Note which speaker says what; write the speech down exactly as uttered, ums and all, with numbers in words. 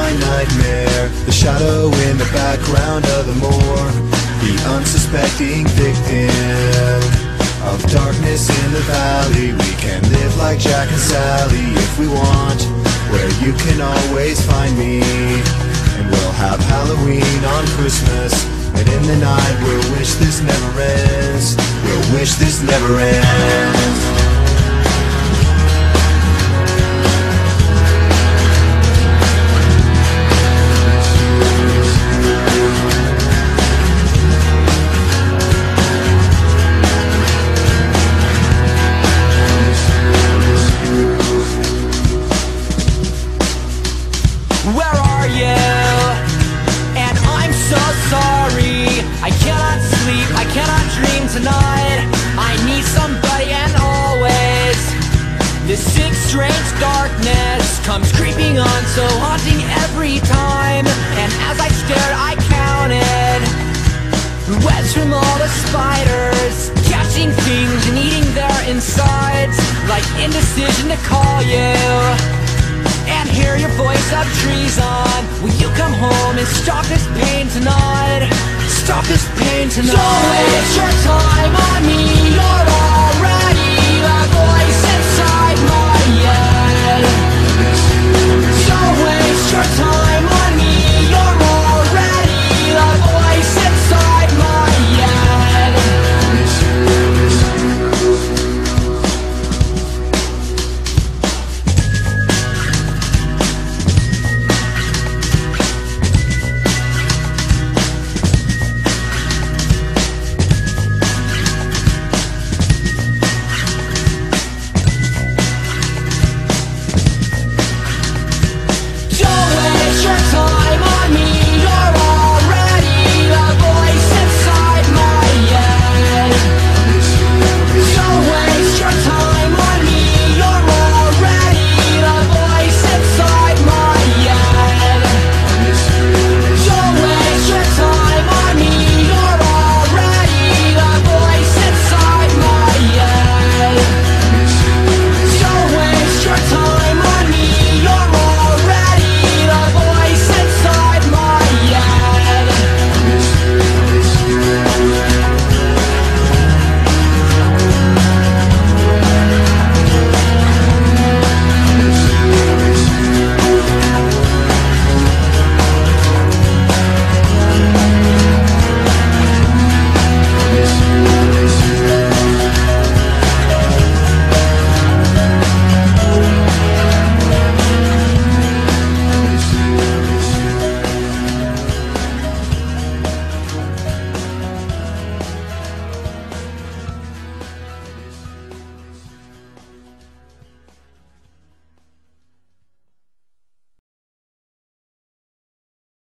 Speaker 1: my nightmare, the shadow in the background of the moor, the unsuspecting victim of darkness in the valley. We can live like Jack and Sally if we want, where you can always find me. And we'll have Halloween on Christmas, and in the night we'll wish this never ends. We'll wish this never ends.
Speaker 2: Where are you? And I'm so sorry. I cannot sleep, I cannot dream tonight. I need somebody and always. This sick, strange darkness comes creeping on, so haunting every time. And as I stared, I counted webs from all the spiders, catching things and eating their insides. Like indecision to call you and hear your voice of treason. Will you come home and stop this pain tonight? Stop this pain tonight. Don't waste your time on me. You're already the voice